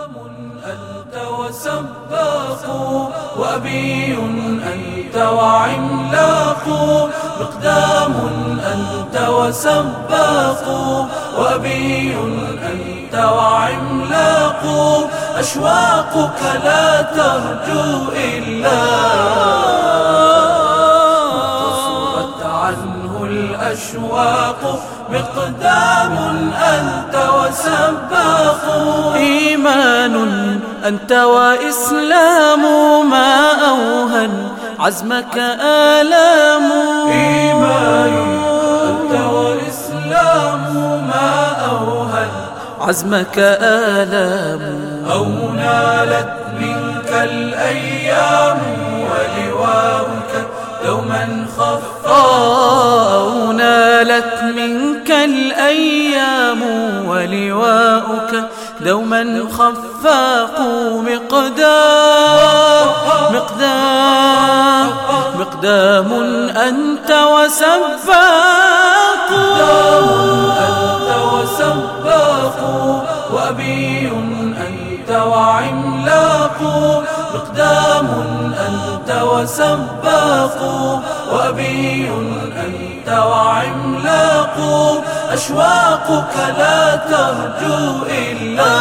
أنت وسباق وأبي أنت وعملاق مقدام أنت وسباق وأبي أنت وعملاق أشواقك لا ترجو إلا ما قصرت عنه الأشواق مقدام أنت وسباق إيمان أنت وإسلام ما أوهن عزمك آلام إيمان أنت وإسلام ما أوهن عزمك آلام أو نالت منك الأيام ولواؤك دوما أو نالت منك الأيام ولواؤك دوما خفاق مقدام أنت وسباق وأبي أنت وعملاق مقدام أنت وسباق وأبي أنت وعملاق أشواقك لا ترجو إلا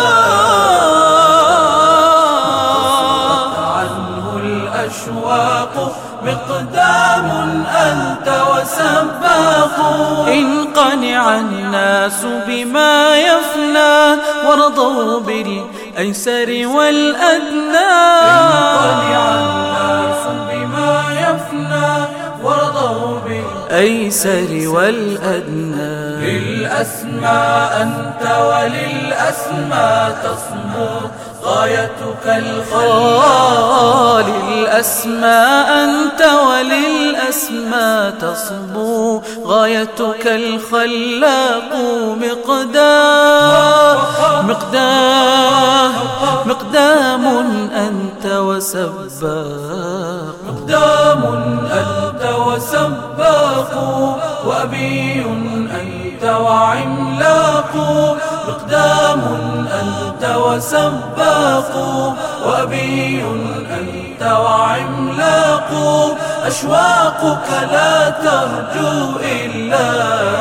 عنه الأشواق مقدام أنت وسباق إن قنع الناس بما يفنى ورضوا بالأيسر والأدنى إن قنع الناس بما يفنى ورضوا بالأيسر والأدنى للأسمى أنت وللأسمى تصمو غايتك الخلاق للأسمى أنت وللأسمى تصبو غايتك الخلاق مقدام أنت وسباق مقدام أنت وسباق وأبي أنت وعملاق مقدام أنت وسباق وأبي أنت وعملاق أشواقك لا ترجو إلا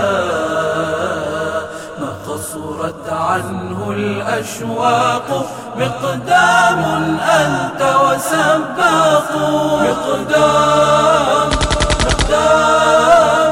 ما قصرت عنه الأشواق مقدام أنت وسباق مقدام